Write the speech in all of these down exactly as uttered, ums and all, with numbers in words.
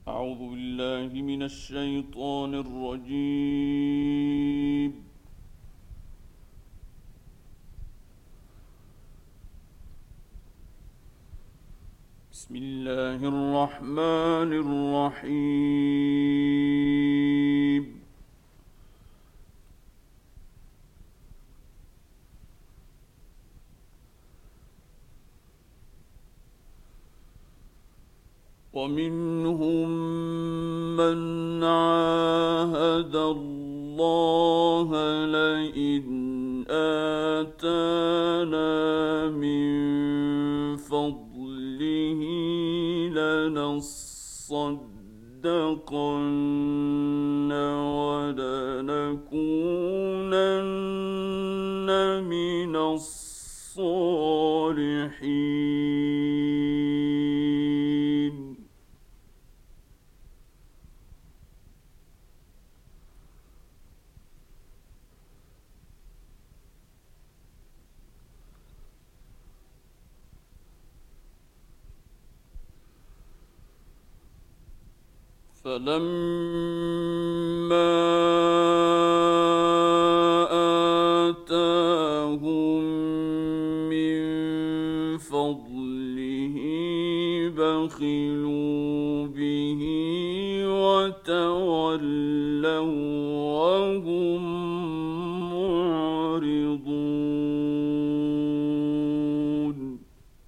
أعوذ بالله من الشيطان الرجيم. بسم الله الرحمن الرحيم. ومنهم من عاهد الله لئن آتانا من فضله لنصدقن ولنكونن من الصالحين. فلما آتاهم من فضله بخلوا به وتولوا وهم معرضون.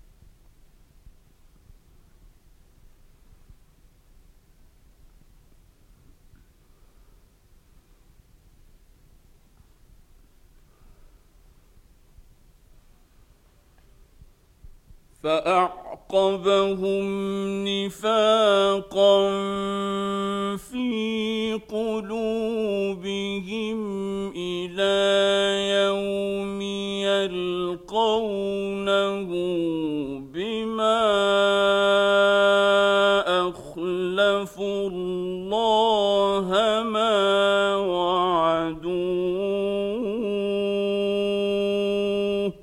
فأعقبهم نفاقا في قلوبهم إلى يوم يلقونه بما أخلفوا الله ما وعدوه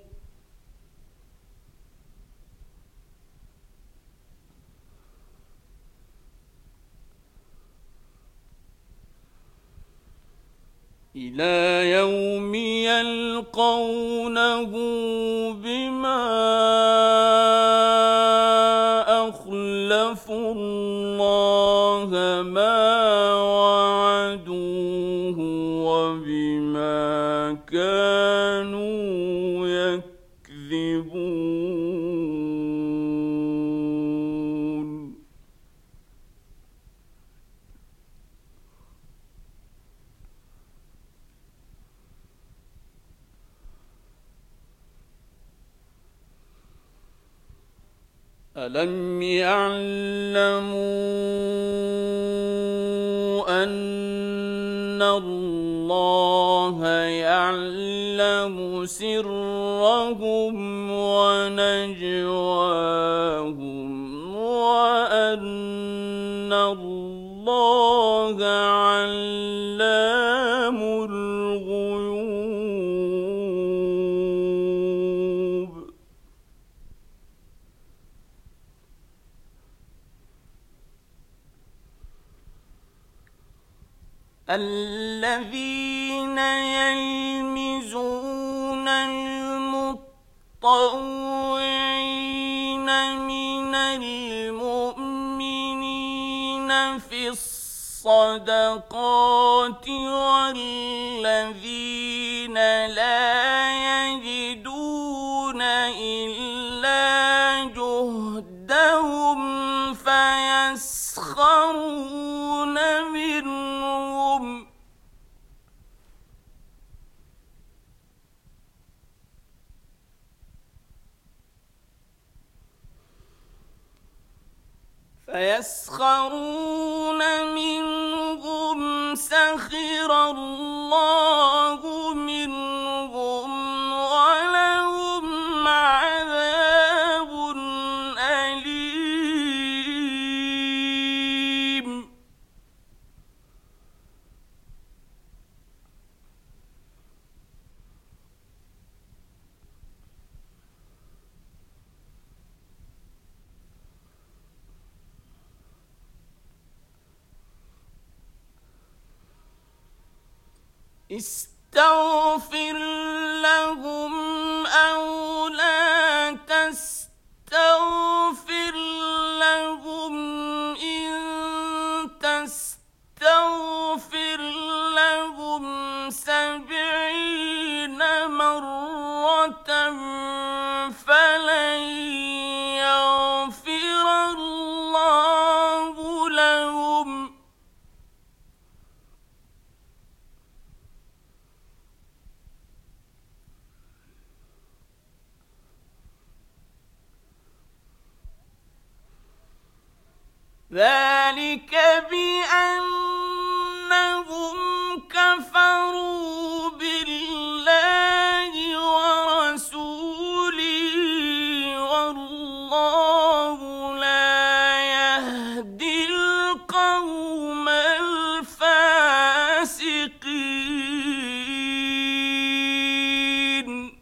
إلى يوم يلقونه بما أخلفوا الله ما وعدوه وبما كانوا يكذبون. ألم يعلموا أن الله يعلم سرهم ونجواهم وأن الله علام الغيوب. الذين يلمزون المطوعين من المؤمنين في الصدقات والذين لا يجدون إلا جهدهم فيسخرون منهم فيسخرون منهم سخر الله منهم ولهم عذاب أليم. استغفر لهم أو لا تستغفر لهم إن تستغفر لهم سبعين مرة فلن يغفر الله لهم ذلك بأنهم كفروا بالله ورسوله والله لا يهدي القوم الفاسقين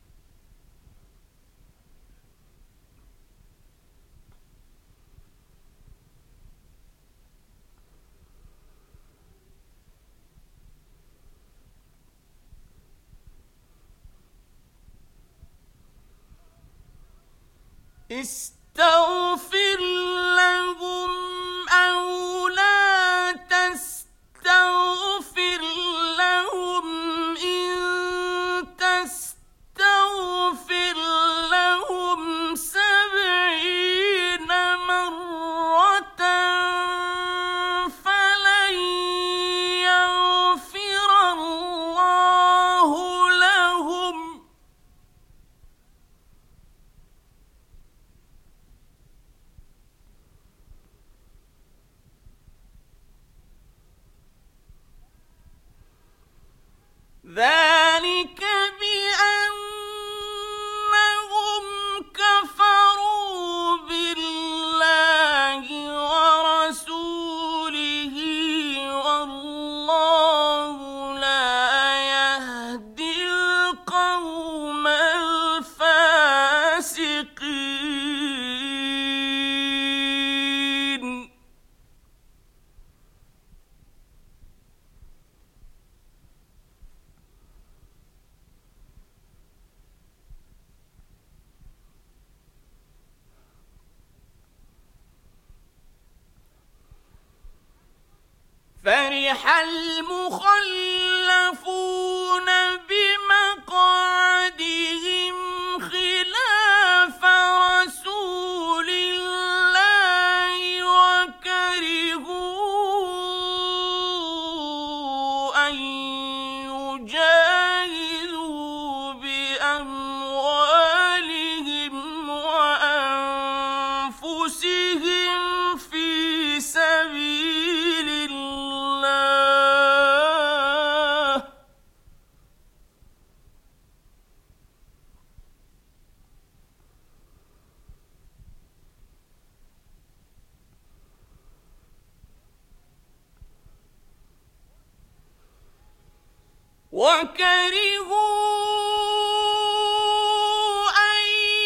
استغفر لهم أو لا تستغفر لهم إن تستغفر لهم سبعين مرة فلن يغفر الله لهم ذلك بأنهم كفروا بالله ورسوله والله لا يهدي القوم الفاسقين فرح المخلفون بمقعدهم خلاف رسول الله وكرهوا أن يجاهدوا بأموالهم وأنفسهم في سبيل الله وكرهوا أن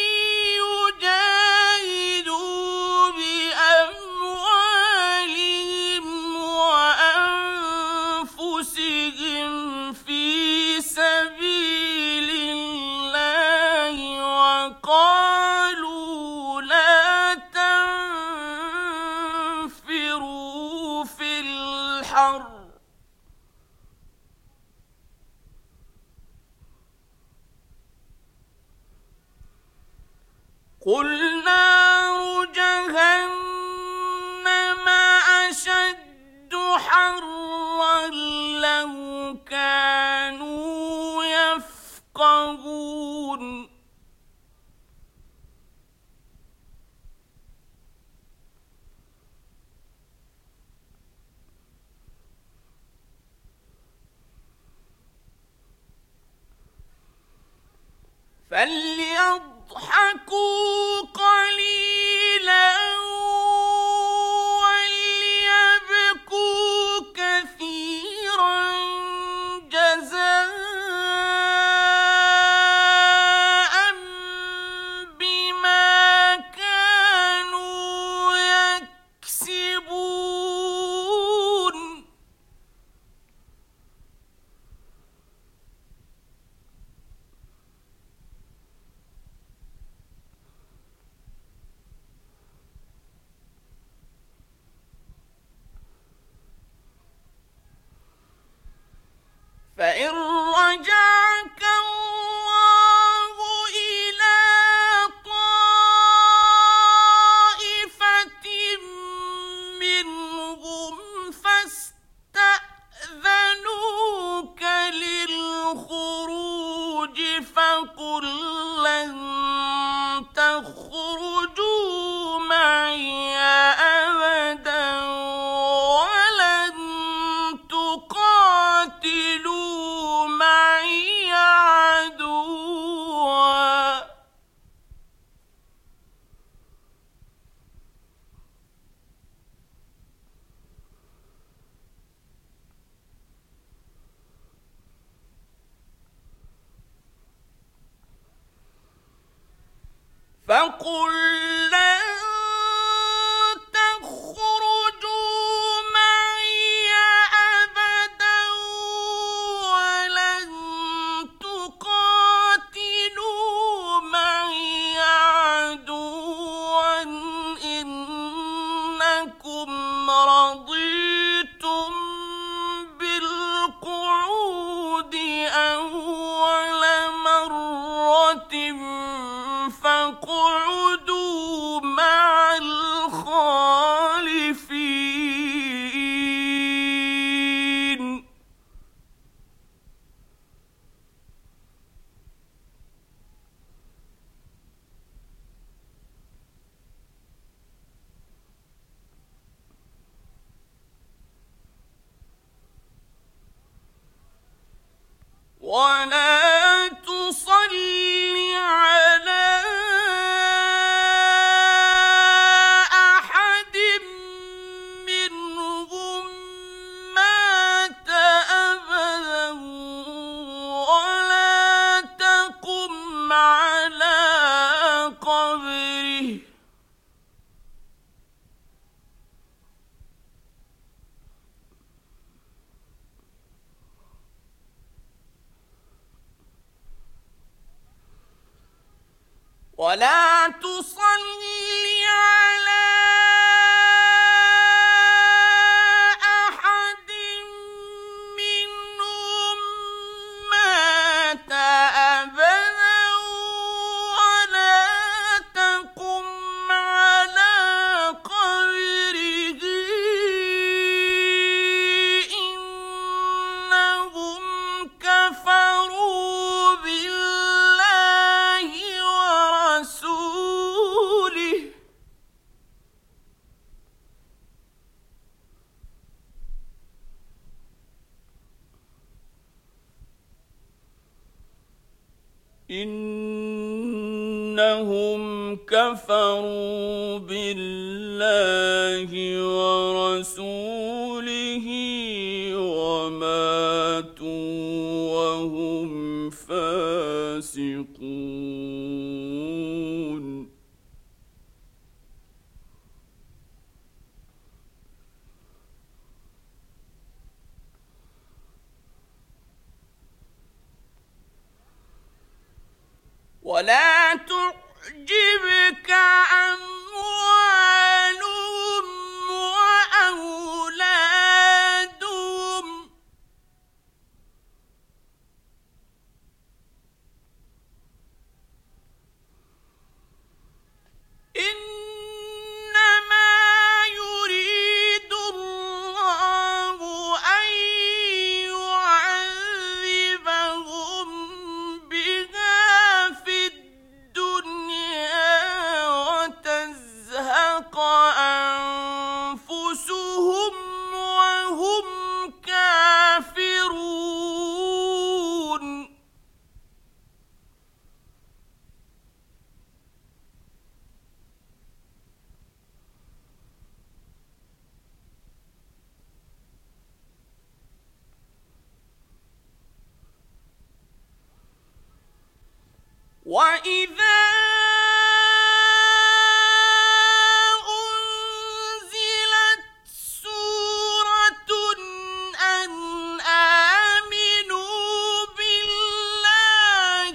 يجاهدوا بأموالهم وأنفسهم في سبيل الله وقالوا لا تنفروا في الحر قل نار جهنم أشد حرا لو كانوا يفقهون فليضحكوا قليلا وليبكوا كثيرا جزاء بما كانوا يكسبون فقل لن تخرجوا معي أبدا ولن تقاتلوا معي عدوا إنكم رضيتم بالقعود أول مرة فاقعدوا مع الخالفين ولا تصل على أحد منهم مات أبدا ولا تقم على قبره ولا تصل على أحد منهم مات أبدا ولا تقم على قبره إنهم كفروا بالله ورسوله إنهم كفروا بالله ورسوله وماتوا وهم فاسقون ولا تعجبك أموالهم وأولادهم إنما يريد الله أن يعذبهم بها في الدنيا وتزهق أنفسهم وهم كافرون وإذا أنزلت سورة أن آمنوا بالله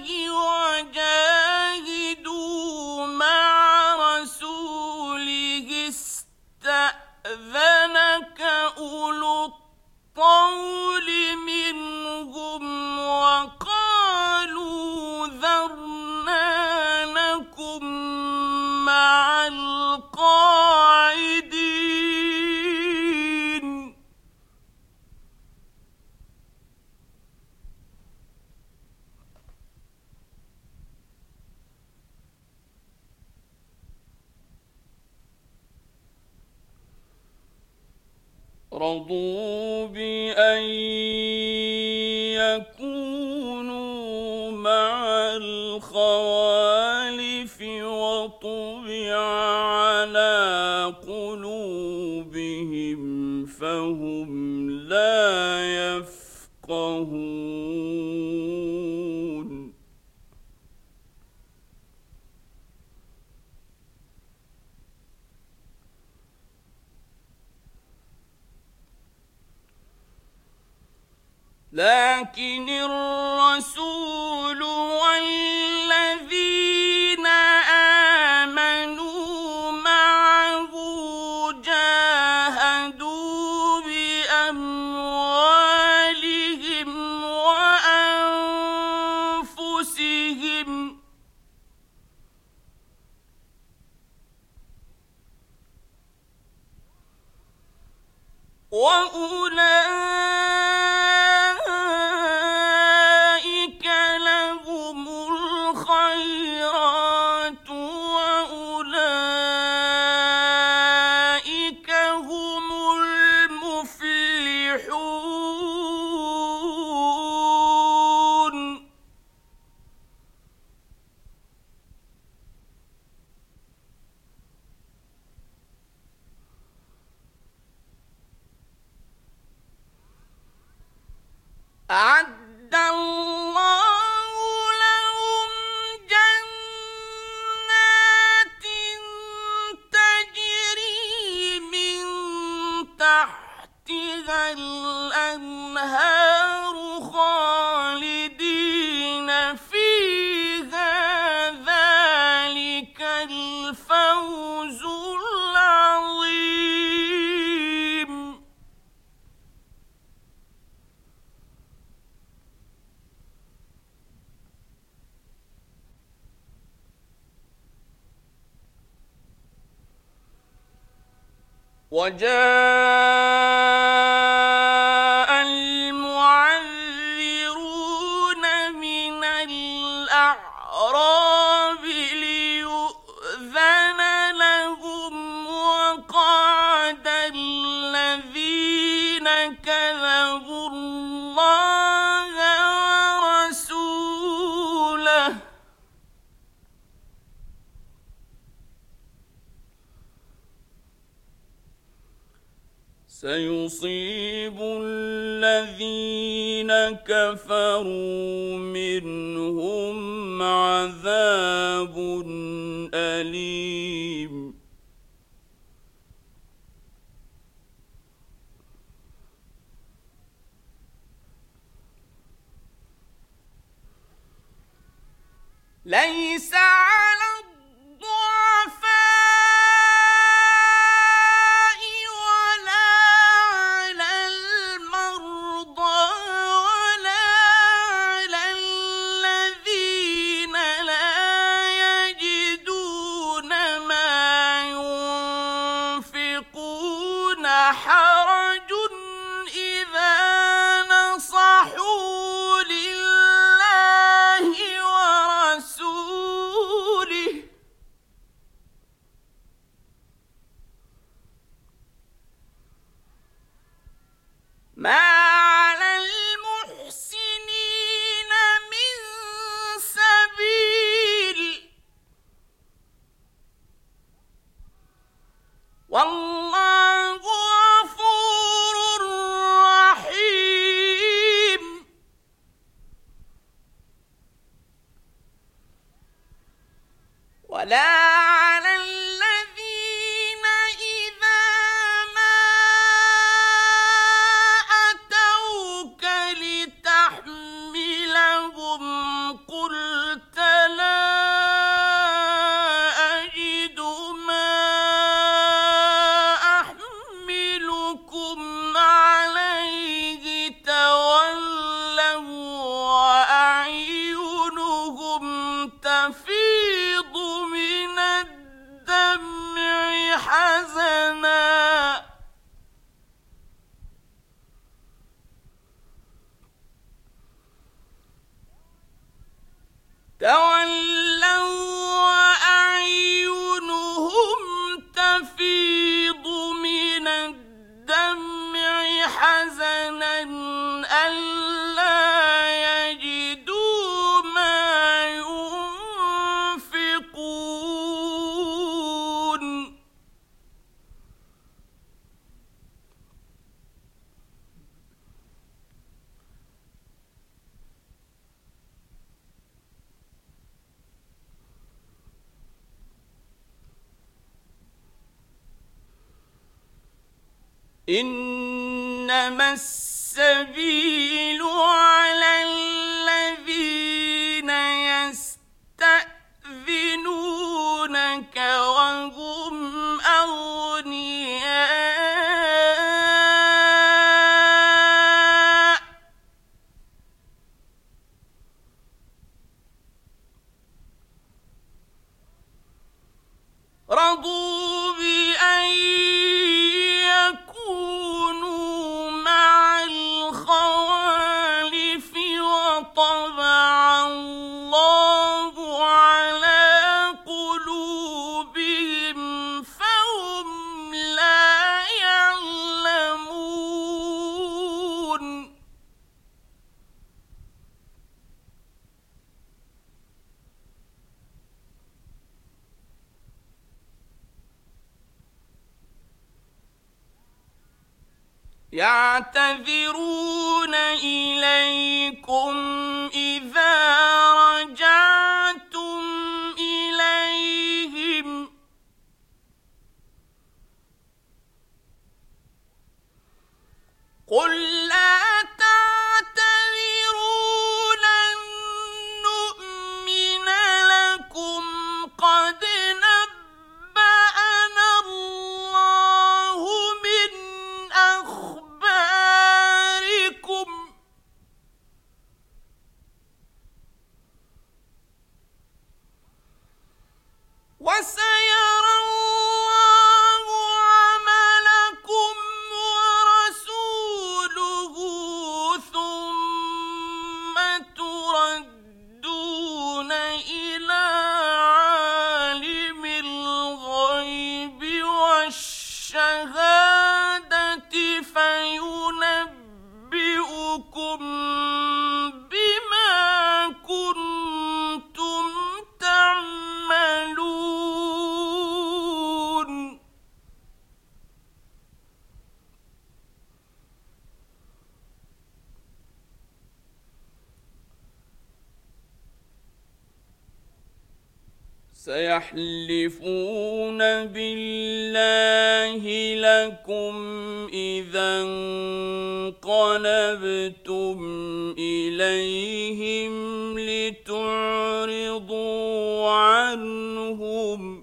وجاهدوا مع رسوله استأذنك أولو الطول منهم وقالوا ذرنا نكن مع القاعدين رضوا بأن يكونوا مع الخوالف وطبع على قلوبهم فهم لا يفقهون لكن الرسول والذين آمنوا معه جاهدوا بأموالهم وأنفسهم وأولئك لهم الخيرات وأولئك هم المفلحون أعد الله لهم جنات تجري من تحتها الأنهار خالدين فيها ذلك الفوز العظيم وجاء المعذرون من الأعراب ليؤذن لهم وقعد الذين كذبوا الله ورسوله سيصيب الذين كفروا منهم عذاب أليم ليس على الضعفاء حرج إذا نصحوا لله ورسوله ما على المحسنين من سبيل والله غفور رحيم ولا على الذين إذا ما أتوك لتحملهم قلت لا أجد ما أحملكم عليه تولوا وأعينهم تفيض من الدمع حزنا تولوا وأعينهم تفيض من الدمع حزنا ألا يجدوا ما ينفقون إنما السبيل على الذين يستأذنونك وهم أغنياء رضوا بأن يكونوا مع الخوالف وطبع الله على قلوبهم فهم لا يعلمون يعتذرون إليكم إذا رجعتم إليهم قل لا تعتذروا لن نؤمن لكم قد نبأنا الله من أخباركم وسيرى الله عملكم ورسوله ثم تردون إلى عالم الغيب والشهادة فينبئكم بما كنتم تعملون سيحلفون بالله لكم إذا انقلبتم إليهم لتعرضوا عنهم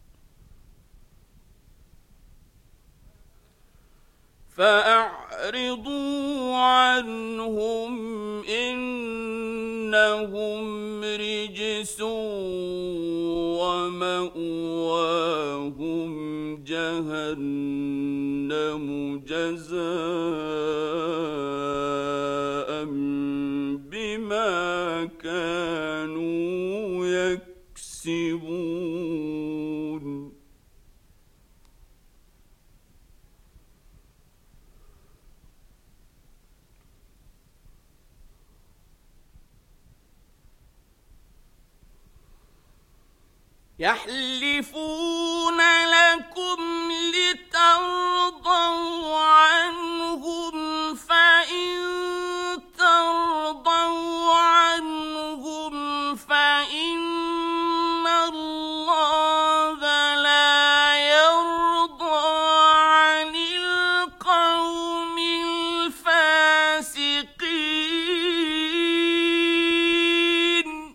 فأعرضوا عنهم إنهم رجس ومأواهم جهنم جزاء بما كانوا يكسبون يحلفون لكم لترضوا عنهم فإن ترضوا عنهم فإن الله لا يرضى عن القوم الفاسقين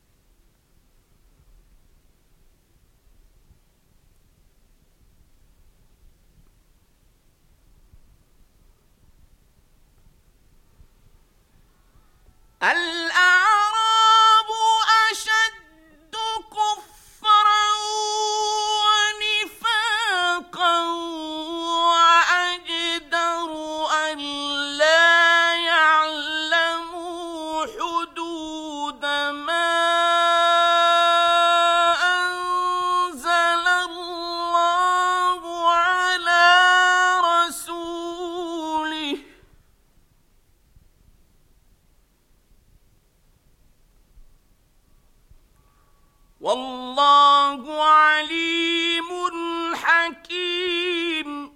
الأعراب أشد كفرا ونفاقا وأجدر أن لا يعلموا حدود ما أنزل الله على رسوله والله عليم حكيم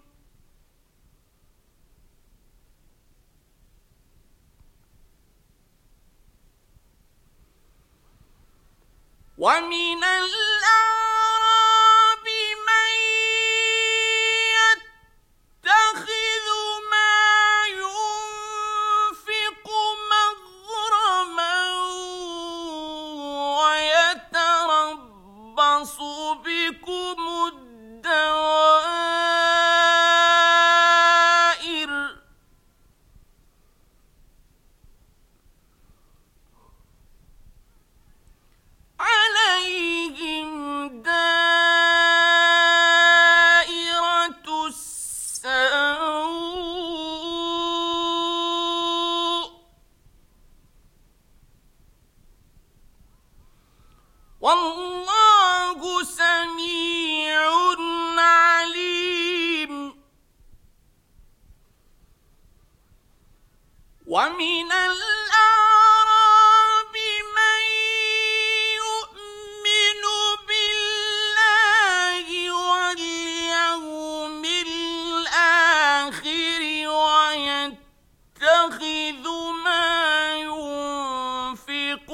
ومن الأعراب من يتخذ ما ينفق السوء والله سميع عليم ومن الأعراب من يؤمن بالله واليوم الآخر ويتخذ ما ينفق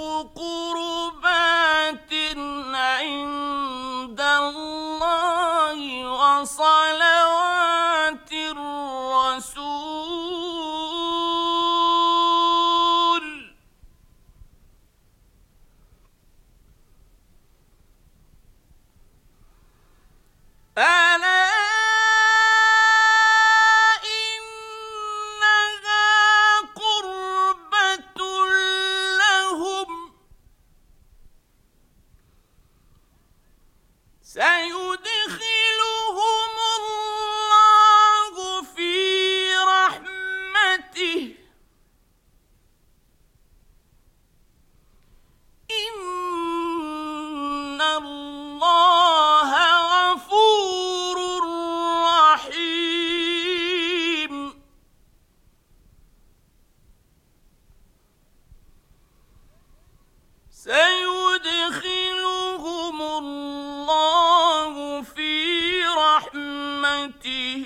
قربات عند الله وصلوات الرسول ألا إنها قربة لهم سيدخلهم الله في رحمته إن الله غفور رحيم سيدخلهم الله في رحمته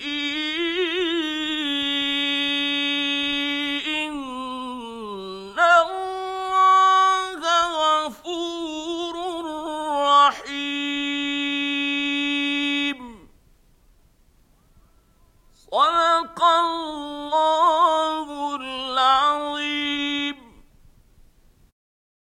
إن الله غفور رحيم